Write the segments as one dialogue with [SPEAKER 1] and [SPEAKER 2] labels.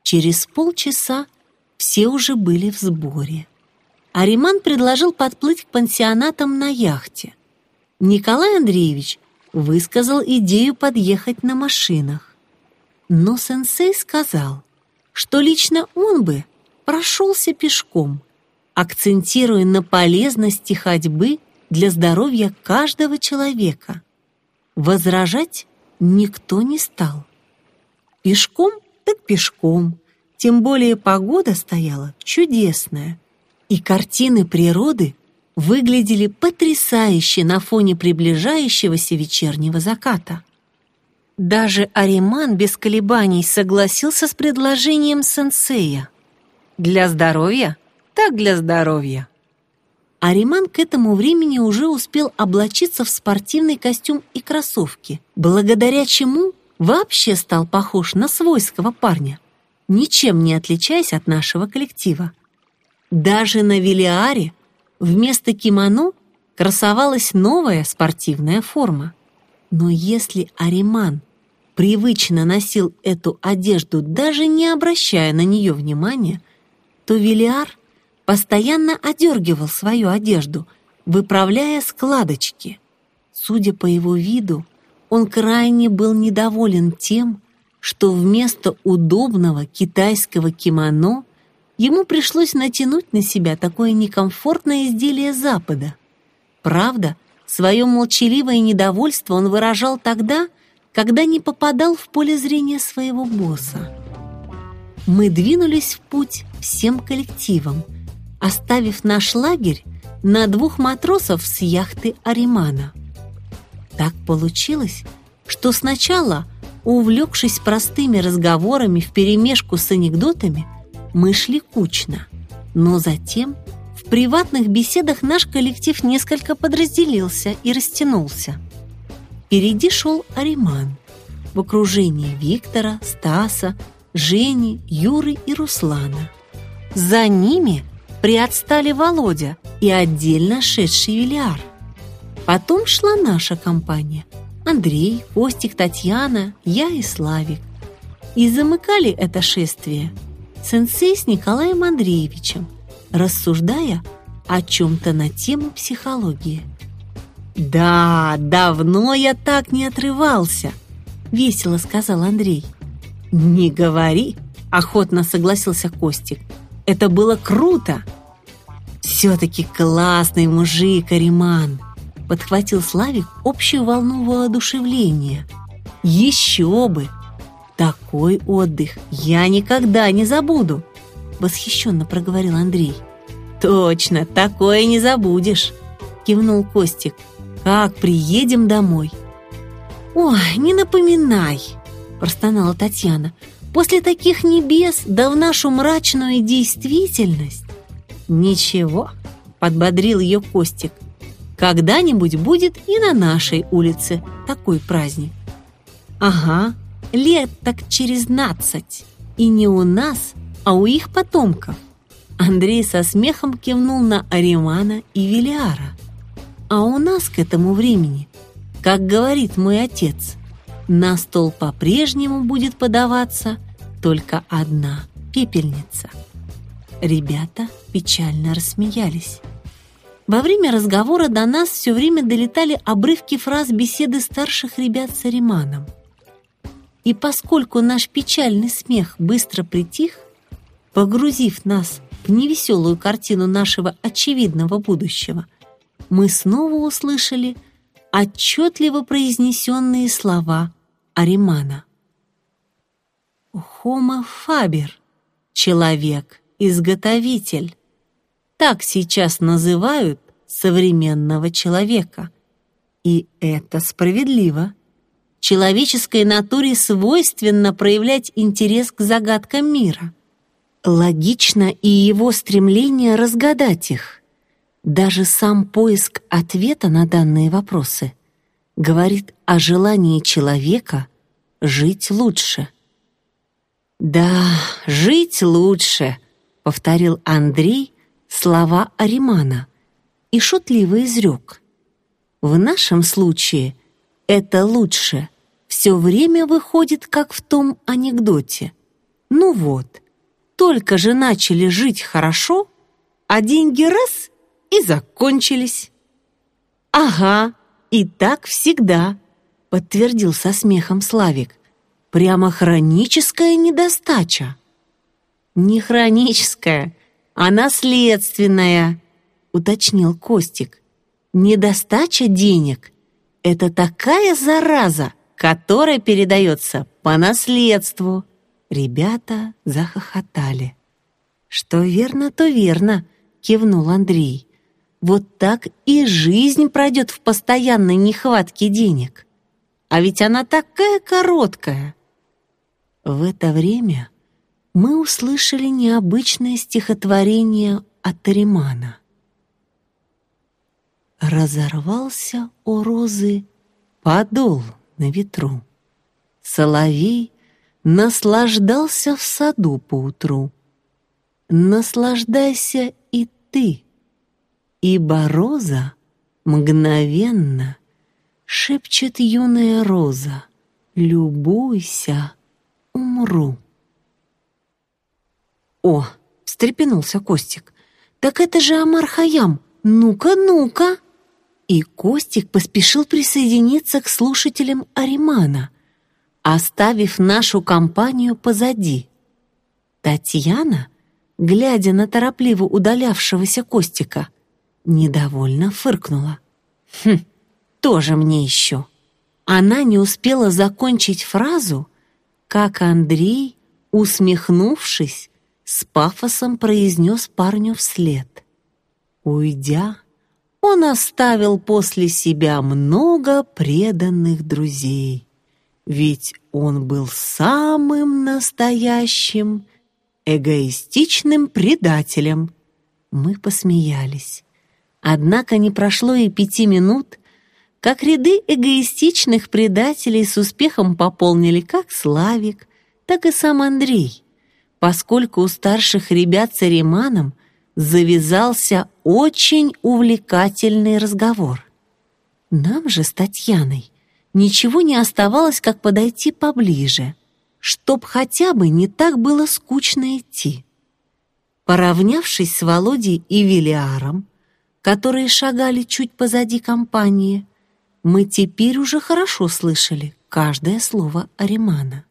[SPEAKER 1] Через полчаса все уже были в сборе. Ариман предложил подплыть к пансионатам на яхте. Николай Андреевич высказал идею подъехать на машинах. Но сенсей сказал, что лично он бы прошелся пешком, акцентируя на полезности ходьбы для здоровья каждого человека. Возражать никто не стал. Пешком так пешком, тем более погода стояла чудесная, и картины природы выглядели потрясающе на фоне приближающегося вечернего заката. Даже Ариман без колебаний согласился с предложением сенсея. Для здоровья? Так для здоровья. Ариман к этому времени уже успел облачиться в спортивный костюм и кроссовки, благодаря чему вообще стал похож на свойского парня, ничем не отличаясь от нашего коллектива. Даже на Велиаре вместо кимоно красовалась новая спортивная форма. Но если Ариман привычно носил эту одежду, даже не обращая на нее внимания, то Велиар постоянно одергивал свою одежду, выправляя складочки. Судя по его виду, он крайне был недоволен тем, что вместо удобного китайского кимоно ему пришлось натянуть на себя такое некомфортное изделие Запада. Правда, свое молчаливое недовольство он выражал тогда, когда не попадал в поле зрения своего босса. Мы двинулись в путь всем коллективом, оставив наш лагерь на 2 матросов с яхты Аримана. Так получилось, что сначала, увлекшись простыми разговорами вперемешку с анекдотами, мы шли кучно, но затем в приватных беседах наш коллектив несколько подразделился и растянулся. Впереди шел Ариман в окружении Виктора, Стаса, Жени, Юры и Руслана. За ними приотстали Володя и отдельно шедший Велиар. Потом шла наша компания: Андрей, Костик, Татьяна, я и Славик. И замыкали это шествие сенсей с Николаем Андреевичем, рассуждая о чем-то на тему психологии. «Да, давно я так не отрывался», — весело сказал Андрей. «Не говори», — охотно согласился Костик. «Это было круто». «Все-таки классный мужик, Ариман», — подхватил Славик общую волну воодушевления. «Еще бы! Такой отдых я никогда не забуду», — восхищенно проговорил Андрей. «Точно, такое не забудешь», — кивнул Костик. «Как приедем домой?» «Ой, не напоминай», — простонала Татьяна. «После таких небес, да в нашу мрачную действительность». «Ничего», — подбодрил ее Костик. «Когда-нибудь будет и на нашей улице такой праздник». «Ага, лет так через 15. И не у нас, а у их потомков». Андрей со смехом кивнул на Аримана и Велиара. «А у нас к этому времени, как говорит мой отец, на стол по-прежнему будет подаваться только одна пепельница». Ребята печально рассмеялись. Во время разговора до нас все время долетали обрывки фраз беседы старших ребят с Ариманом. И поскольку наш печальный смех быстро притих, погрузив нас в невеселую картину нашего очевидного будущего, мы снова услышали отчетливо произнесенные слова Аримана. «Homo faber» — человек-изготовитель. Так сейчас называют современного человека. И это справедливо. Человеческой натуре свойственно проявлять интерес к загадкам мира. Логично и его стремление разгадать их. Даже сам поиск ответа на данные вопросы говорит о желании человека жить лучше. «Да, жить лучше», — повторил Андрей слова Аримана и шутливо изрек. «В нашем случае это лучше все время выходит, как в том анекдоте. Ну вот, только же начали жить хорошо, а деньги раз и закончились. «Ага, и так всегда», — подтвердил со смехом Славик. «Прямо хроническая недостача». «Не хроническая, а наследственная», — уточнил Костик. «Недостача денег — это такая зараза, которая передается по наследству». Ребята захохотали. «Что верно, то верно», — кивнул Андрей. «Вот так и жизнь пройдет в постоянной нехватке денег. А ведь она такая короткая». В это время мы услышали необычное стихотворение от Аримана. Разорвался у розы подол на ветру. Соловей наслаждался в саду поутру. Наслаждайся и ты, ибо роза мгновенно шепчет юная роза: любуйся, умру. О, встрепенулся Костик, так это же Омар Хайям, ну-ка, ну-ка. И Костик поспешил присоединиться к слушателям Аримана, оставив нашу компанию позади. Татьяна, глядя на торопливо удалявшегося Костика, недовольно фыркнула. Тоже мне еще. Она не успела закончить фразу, как Андрей, усмехнувшись, с пафосом произнес парню вслед. Уйдя, он оставил после себя много преданных друзей, ведь он был самым настоящим эгоистичным предателем. Мы посмеялись. Однако не прошло и 5 минут, как ряды эгоистичных предателей с успехом пополнили как Славик, так и сам Андрей, поскольку у старших ребят с Ариманом завязался очень увлекательный разговор. Нам же с Татьяной ничего не оставалось, как подойти поближе, чтоб хотя бы не так было скучно идти. Поравнявшись с Володей и Велиаром, которые шагали чуть позади компании, мы теперь уже хорошо слышали каждое слово Аримана.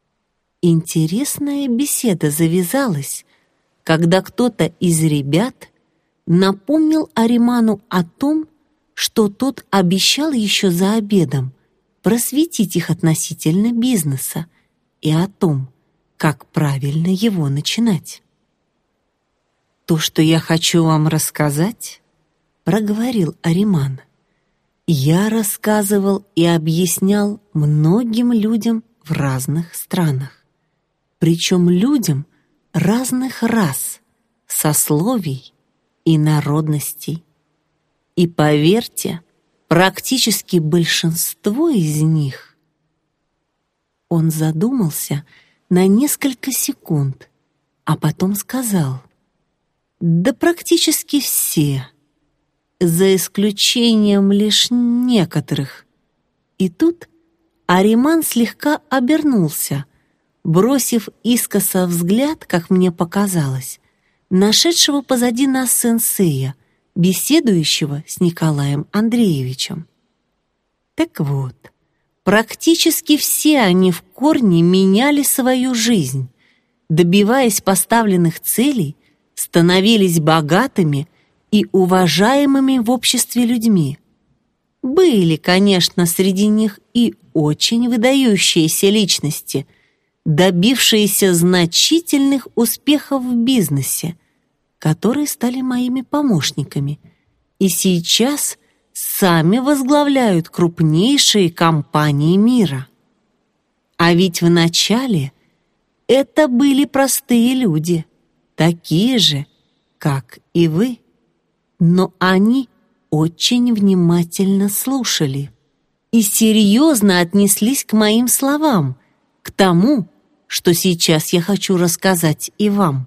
[SPEAKER 1] Интересная беседа завязалась, когда кто-то из ребят напомнил Ариману о том, что тот обещал еще за обедом просветить их относительно бизнеса и о том, как правильно его начинать. «То, что я хочу вам рассказать, — проговорил Ариман, — я рассказывал и объяснял многим людям в разных странах, причем людям разных рас, сословий и народностей. И поверьте, практически большинство из них». Он задумался на несколько секунд, а потом сказал: «Да практически все, за исключением лишь некоторых». И тут Ариман слегка обернулся, бросив искоса взгляд, как мне показалось, нашедшего позади нас сенсея, беседующего с Николаем Андреевичем. Так вот, практически все они в корне меняли свою жизнь, добиваясь поставленных целей, становились богатыми и уважаемыми в обществе людьми. Были, конечно, среди них и очень выдающиеся личности, добившиеся значительных успехов в бизнесе, которые стали моими помощниками и сейчас сами возглавляют крупнейшие компании мира. А ведь вначале это были простые люди, такие же, как и вы. Но они очень внимательно слушали и серьезно отнеслись к моим словам, к тому, что сейчас я хочу рассказать и вам.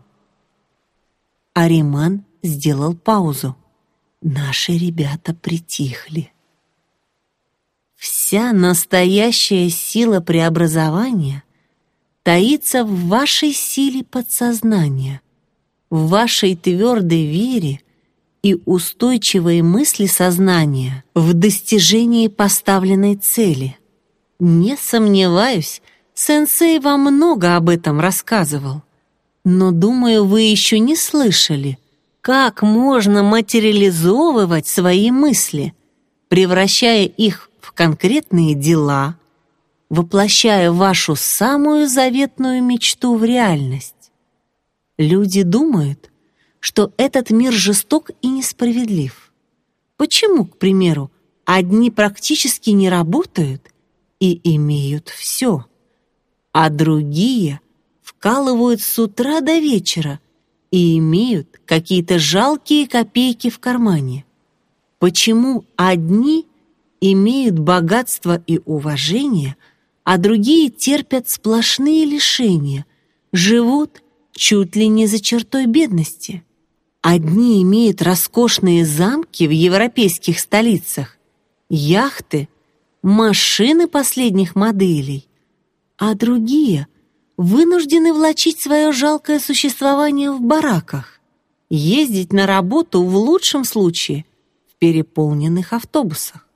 [SPEAKER 1] Ариман сделал паузу. Наши ребята притихли. Вся настоящая сила преобразования таится в вашей силе подсознания, в вашей твердой вере и устойчивой мысли сознания в достижении поставленной цели. Не сомневаюсь, сенсей вам много об этом рассказывал, но, думаю, вы еще не слышали, как можно материализовывать свои мысли, превращая их в конкретные дела, воплощая вашу самую заветную мечту в реальность. Люди думают, что этот мир жесток и несправедлив. Почему, к примеру, одни практически не работают и имеют все, а другие вкалывают с утра до вечера и имеют какие-то жалкие копейки в кармане? Почему одни имеют богатство и уважение, а другие терпят сплошные лишения, живут чуть ли не за чертой бедности? Одни имеют роскошные замки в европейских столицах, яхты, машины последних моделей, а другие вынуждены влачить свое жалкое существование в бараках, ездить на работу в лучшем случае в переполненных автобусах.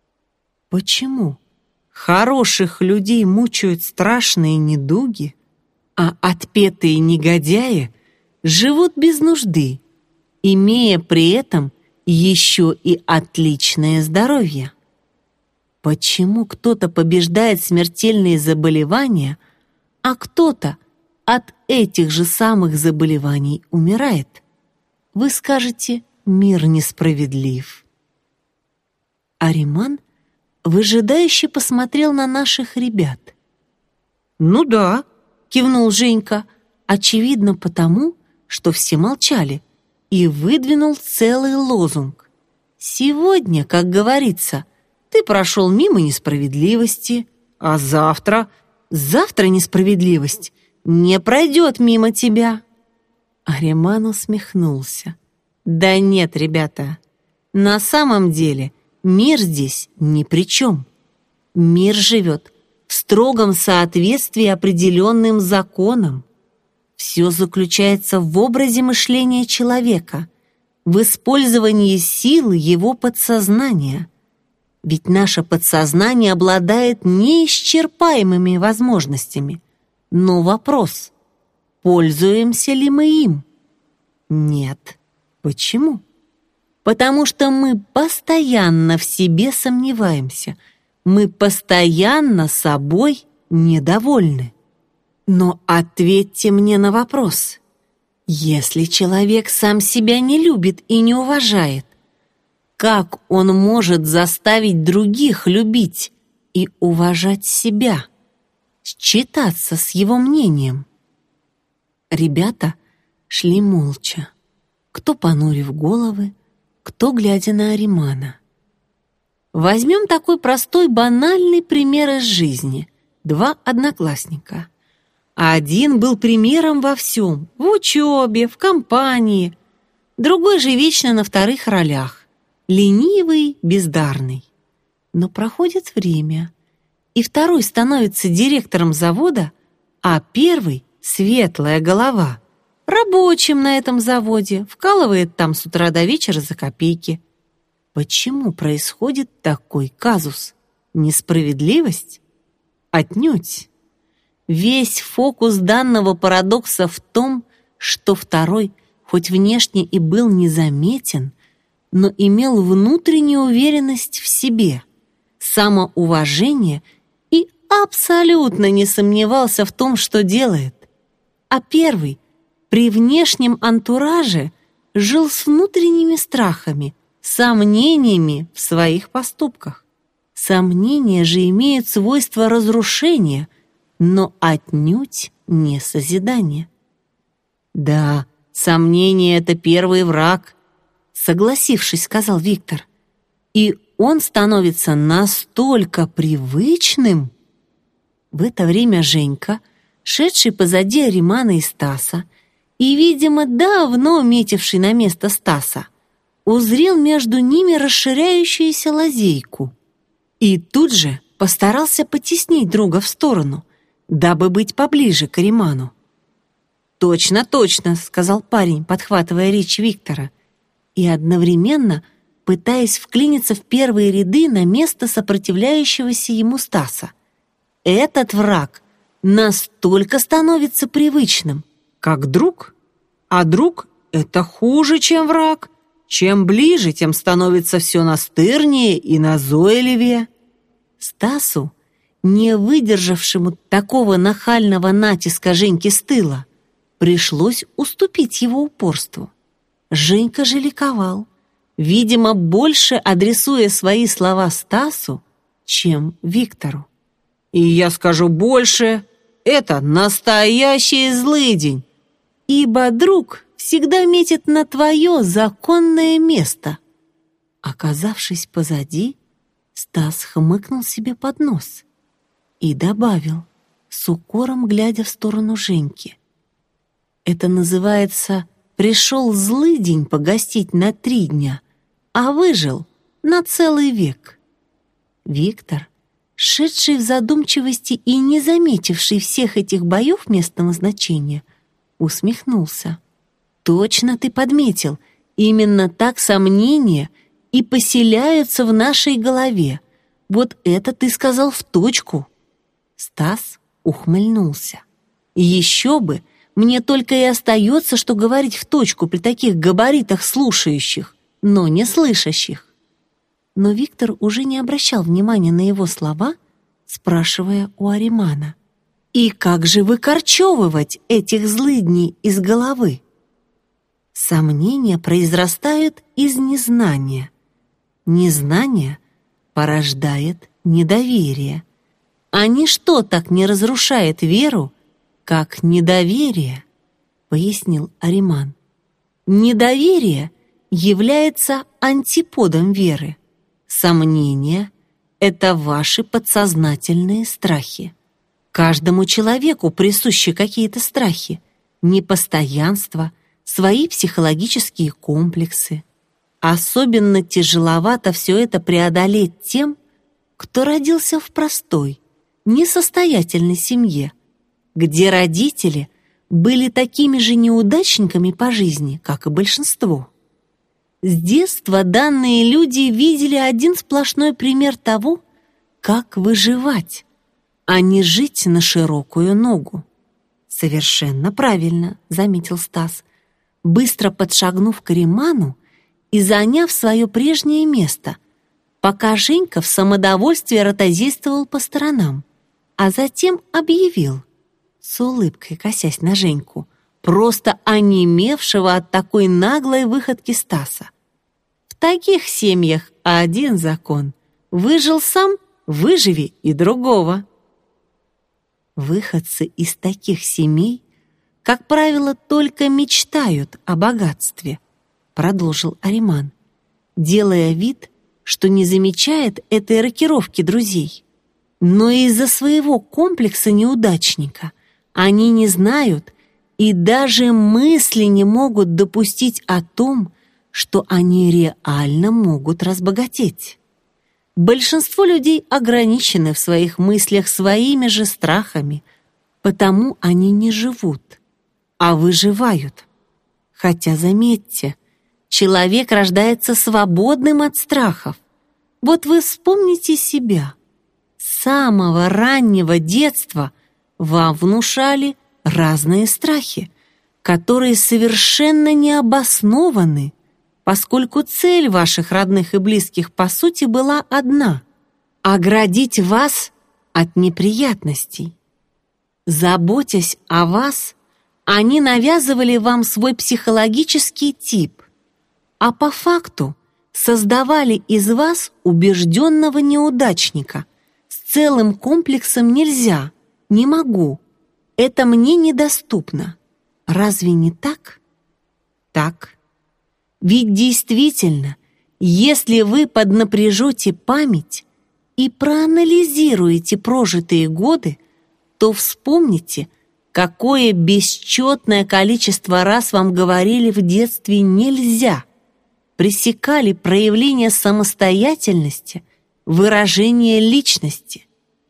[SPEAKER 1] Почему хороших людей мучают страшные недуги, а отпетые негодяи живут без нужды, имея при этом еще и отличное здоровье? Почему кто-то побеждает смертельные заболевания, а кто-то от этих же самых заболеваний умирает? Вы скажете, мир несправедлив. Ариман выжидающе посмотрел на наших ребят. «Ну да», — кивнул Женька, очевидно потому, что все молчали, и выдвинул целый лозунг. «Сегодня, как говорится, ты прошел мимо несправедливости, а завтра несправедливость не пройдет мимо тебя». Ариман усмехнулся. «Да нет, ребята, на самом деле мир здесь ни при чем. Мир живет в строгом соответствии определенным законам. Все заключается в образе мышления человека, в использовании силы его подсознания. Ведь наше подсознание обладает неисчерпаемыми возможностями. Но вопрос, пользуемся ли мы им? Нет. Почему? Потому что мы постоянно в себе сомневаемся, мы постоянно собой недовольны. Но ответьте мне на вопрос. Если человек сам себя не любит и не уважает, как он может заставить других любить и уважать себя, считаться с его мнением? Ребята шли молча, кто понурив головы, кто глядя на Аримана. Возьмем такой простой, банальный пример из жизни. Два одноклассника. Один был примером во всем, в учебе, в компании. Другой же вечно на вторых ролях, ленивый, бездарный. Но проходит время, и второй становится директором завода, а первый — светлая голова, рабочим на этом заводе, вкалывает там с утра до вечера за копейки. Почему происходит такой казус? Несправедливость? Отнюдь. Весь фокус данного парадокса в том, что второй, хоть внешне и был незаметен, но имел внутреннюю уверенность в себе, самоуважение и абсолютно не сомневался в том, что делает. А первый при внешнем антураже жил с внутренними страхами, сомнениями в своих поступках. Сомнения же имеют свойство разрушения, но отнюдь не созидания. «Да, сомнение — это первый враг», — согласившись, сказал Виктор. «И он становится настолько привычным». В это время Женька, шедший позади Аримана и Стаса, и, видимо, давно метивший на место Стаса, узрел между ними расширяющуюся лазейку и тут же постарался потеснить друга в сторону, дабы быть поближе к Ариману. «Точно, точно», — сказал парень, подхватывая речь Виктора, и одновременно пытаясь вклиниться в первые ряды на место сопротивляющегося ему Стаса. «Этот враг настолько становится привычным, как друг, а друг — это хуже, чем враг. Чем ближе, тем становится все настырнее и назойливее». Стасу, не выдержавшему такого нахального натиска Женьки с тыла, пришлось уступить его упорству. Женька же ликовал, видимо, больше адресуя свои слова Стасу, чем Виктору. «И я скажу больше, это настоящий злыдень, ибо друг всегда метит на твое законное место». Оказавшись позади, Стас хмыкнул себе под нос и добавил, с укором глядя в сторону Женьки: «Это называется, пришел злыдень погостить на 3 дня, а выжил на целый век». Виктор, шедший в задумчивости и не заметивший всех этих боев местного значения, усмехнулся. «Точно ты подметил, именно так сомнения и поселяются в нашей голове. Вот это ты сказал в точку». Стас ухмыльнулся. «Еще бы, мне только и остается, что говорить в точку при таких габаритах слушающих, но не слышащих». Но Виктор уже не обращал внимания на его слова, спрашивая у Аримана: «И как же выкорчевывать этих злыдней из головы?» Сомнения произрастают из незнания. Незнание порождает недоверие. А ничто так не разрушает веру, как недоверие, пояснил Ариман. Недоверие является антиподом веры. Сомнения — это ваши подсознательные страхи. Каждому человеку присущи какие-то страхи, непостоянство, свои психологические комплексы. Особенно тяжеловато все это преодолеть тем, кто родился в простой, несостоятельной семье, где родители были такими же неудачниками по жизни, как и большинство. С детства данные люди видели один сплошной пример того, как выживать, а не жить на широкую ногу. «Совершенно правильно», — заметил Стас, быстро подшагнув к Ариману и заняв свое прежнее место, пока Женька в самодовольстве ротозействовал по сторонам, а затем объявил, с улыбкой косясь на Женьку, просто онемевшего от такой наглой выходки Стаса: «В таких семьях один закон: выжил сам, выживи и другого». Выходцы из таких семей, как правило, только мечтают о богатстве, продолжил Ариман, делая вид, что не замечает этой рокировки друзей. Но из-за своего комплекса неудачника они не знают и даже мысли не могут допустить о том, что они реально могут разбогатеть. Большинство людей ограничены в своих мыслях своими же страхами, потому они не живут, а выживают. Хотя, заметьте, человек рождается свободным от страхов. Вот вы вспомните себя. С самого раннего детства вам внушали разные страхи, которые совершенно не обоснованы, поскольку цель ваших родных и близких по сути была одна — оградить вас от неприятностей. Заботясь о вас, они навязывали вам свой психологический тип, а по факту создавали из вас убежденного неудачника с целым комплексом «нельзя», «не могу», «это мне недоступно». Разве не так? Так. Ведь действительно, если вы поднапряжете память и проанализируете прожитые годы, то вспомните, какое бесчетное количество раз вам говорили в детстве «нельзя», пресекали проявление самостоятельности, выражение личности.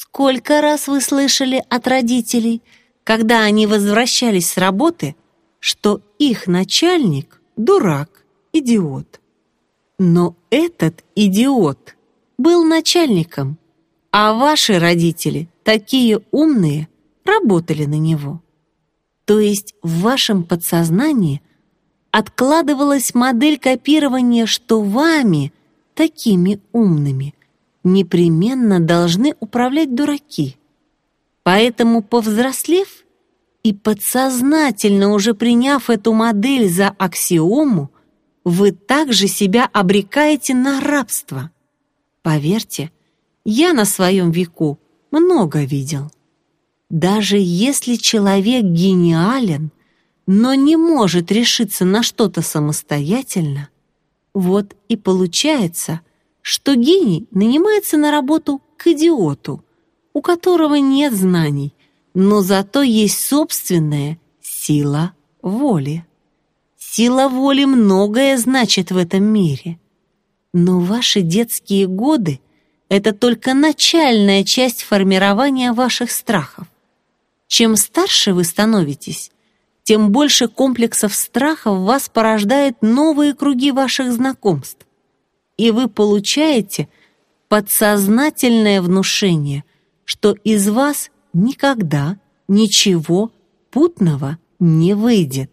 [SPEAKER 1] Сколько раз вы слышали от родителей, когда они возвращались с работы, что их начальник – дурак, идиот. Но этот идиот был начальником, а ваши родители, такие умные, работали на него. То есть в вашем подсознании откладывалась модель копирования, что вами, такими умными, непременно должны управлять дураки. Поэтому, повзрослев и подсознательно уже приняв эту модель за аксиому, вы также себя обрекаете на рабство. Поверьте, я на своем веку много видел. Даже если человек гениален, но не может решиться на что-то самостоятельно, вот и получается, что гений нанимается на работу к идиоту, у которого нет знаний, но зато есть собственная сила воли. Сила воли многое значит в этом мире. Но ваши детские годы — это только начальная часть формирования ваших страхов. Чем старше вы становитесь, тем больше комплексов страха в вас порождает новые круги ваших знакомств. И вы получаете подсознательное внушение, что из вас никогда ничего путного не выйдет,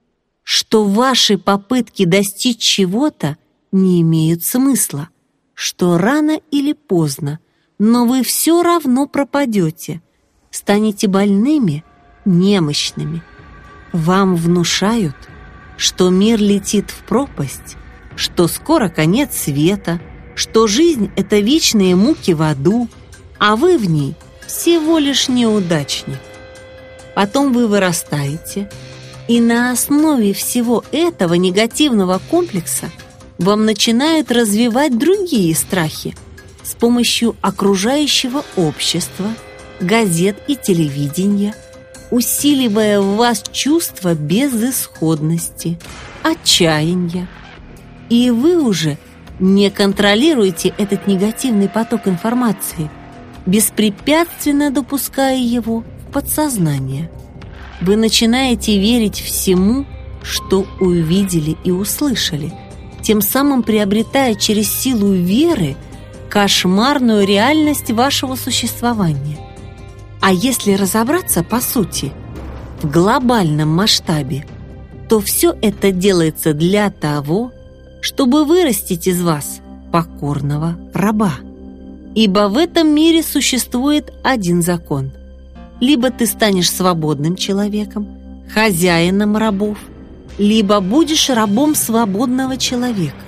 [SPEAKER 1] что ваши попытки достичь чего-то не имеют смысла, что рано или поздно, но вы все равно пропадете, станете больными, немощными. Вам внушают, что мир летит в пропасть, что скоро конец света, что жизнь — это вечные муки в аду, а вы в ней всего лишь неудачник. Потом вы вырастаете, и на основе всего этого негативного комплекса вам начинают развивать другие страхи с помощью окружающего общества, газет и телевидения, усиливая в вас чувство безысходности, отчаяния. И вы уже не контролируете этот негативный поток информации, беспрепятственно допуская его в подсознание. Вы начинаете верить всему, что увидели и услышали, тем самым приобретая через силу веры кошмарную реальность вашего существования. А если разобраться по сути, в глобальном масштабе, то все это делается для того, чтобы вырастить из вас покорного раба. Ибо в этом мире существует один закон. Либо ты станешь свободным человеком, хозяином рабов, либо будешь рабом свободного человека.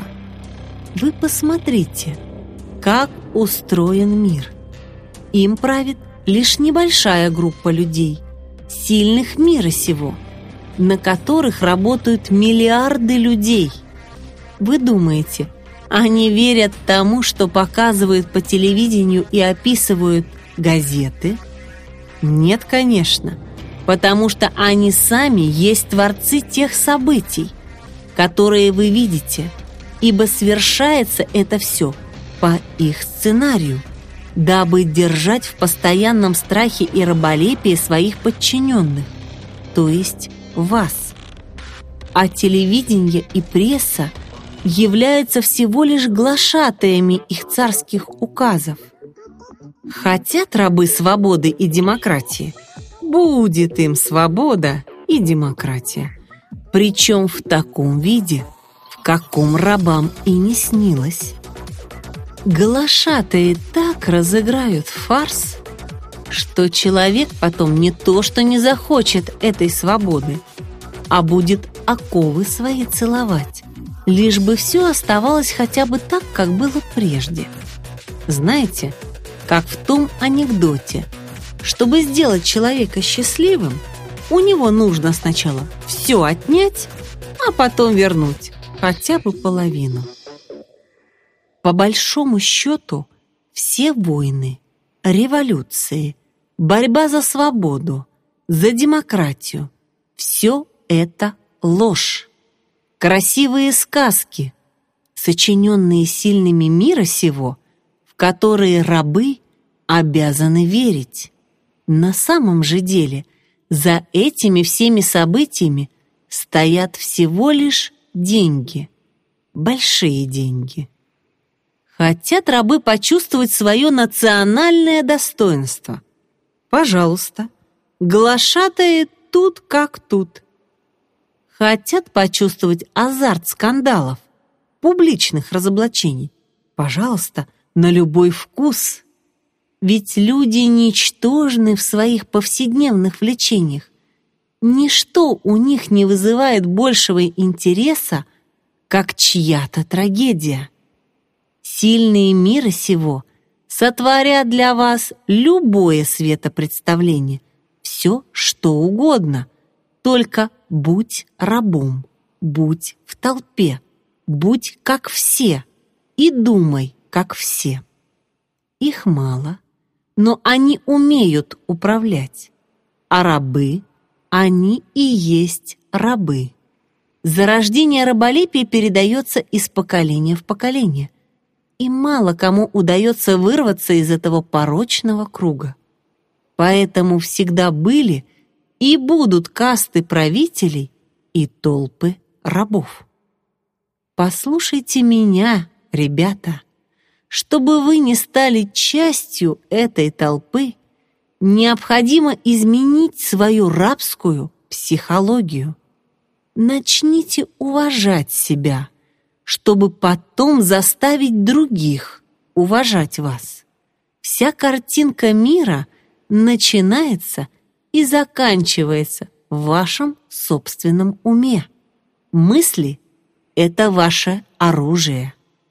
[SPEAKER 1] Вы посмотрите, как устроен мир. Им правит лишь небольшая группа людей, сильных мира сего, на которых работают миллиарды людей. Вы думаете, они верят тому, что показывают по телевидению и описывают газеты? Нет, конечно, потому что они сами есть творцы тех событий, которые вы видите, ибо свершается это все по их сценарию, дабы держать в постоянном страхе и раболепии своих подчиненных, то есть вас. А телевидение и пресса являются всего лишь глашатаями их царских указов. Хотят рабы свободы и демократии? Будет им свобода и демократия. Причем в таком виде, в каком рабам и не снилось. Глашатаи так разыграют фарс, что человек потом не то что не захочет этой свободы, а будет оковы свои целовать, лишь бы все оставалось хотя бы так, как было прежде. Знаете, как в том анекдоте, чтобы сделать человека счастливым, у него нужно сначала все отнять, а потом вернуть хотя бы половину. По большому счету, все войны, революции, борьба за свободу, за демократию – все это ложь. Красивые сказки, сочиненные сильными мира сего, в которые рабы обязаны верить. На самом же деле за этими всеми событиями стоят всего лишь деньги, большие деньги. Хотят рабы почувствовать свое национальное достоинство? Пожалуйста, глашатаи тут как тут. Хотят почувствовать азарт скандалов, публичных разоблачений? Пожалуйста, на любой вкус. Ведь люди ничтожны в своих повседневных влечениях. Ничто у них не вызывает большего интереса, как чья-то трагедия. Сильные мира сего сотворят для вас любое светопредставление, все, что угодно, только будь рабом, будь в толпе, будь как все и думай, как все. Их мало, но они умеют управлять, а рабы, они и есть рабы. Зарождение раболепия передается из поколения в поколение, и мало кому удается вырваться из этого порочного круга. Поэтому всегда были и будут касты правителей и толпы рабов. Послушайте меня, ребята. Чтобы вы не стали частью этой толпы, необходимо изменить свою рабскую психологию. Начните уважать себя, чтобы потом заставить других уважать вас. Вся картинка мира начинается и заканчивается в вашем собственном уме. Мысли — это ваше оружие.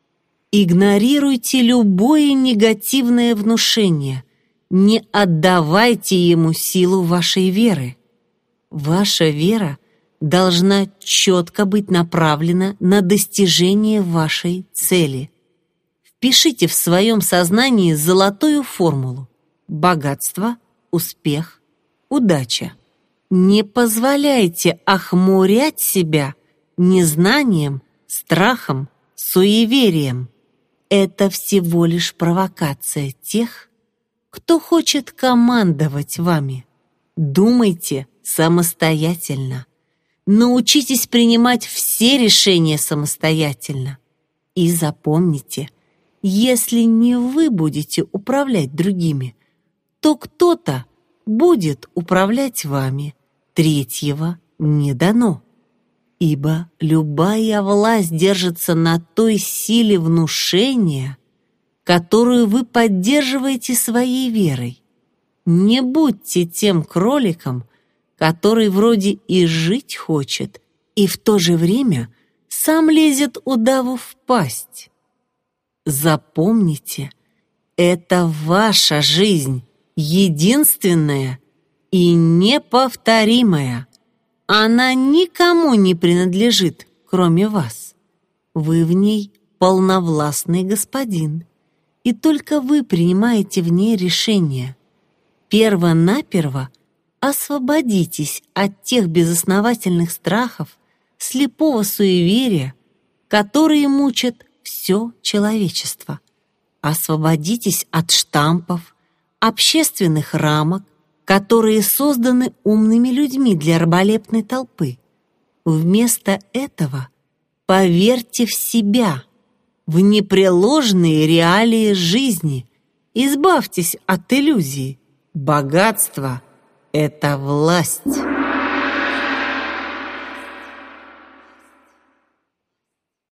[SPEAKER 1] Игнорируйте любое негативное внушение, не отдавайте ему силу вашей веры. Ваша вера должна четко быть направлена на достижение вашей цели. Впишите в своем сознании золотую формулу: богатство, успех, удача. Не позволяйте охмурять себя незнанием, страхом, суеверием. Это всего лишь провокация тех, кто хочет командовать вами. Думайте самостоятельно. Научитесь принимать все решения самостоятельно. И запомните, если не вы будете управлять другими, то кто-то будет управлять вами. Третьего не дано. Ибо любая власть держится на той силе внушения, которую вы поддерживаете своей верой. Не будьте тем кроликом, который вроде и жить хочет, и в то же время сам лезет удаву в пасть. Запомните, это ваша жизнь, единственная и неповторимая. Она никому не принадлежит, кроме вас. Вы в ней полновластный господин, и только вы принимаете в ней решения. Перво-наперво освободитесь от тех безосновательных страхов, слепого суеверия, которые мучат все человечество. Освободитесь от штампов, общественных рамок, которые созданы умными людьми для раболепной толпы. Вместо этого поверьте в себя, в непреложные реалии жизни. Избавьтесь от иллюзии. Богатство — это власть.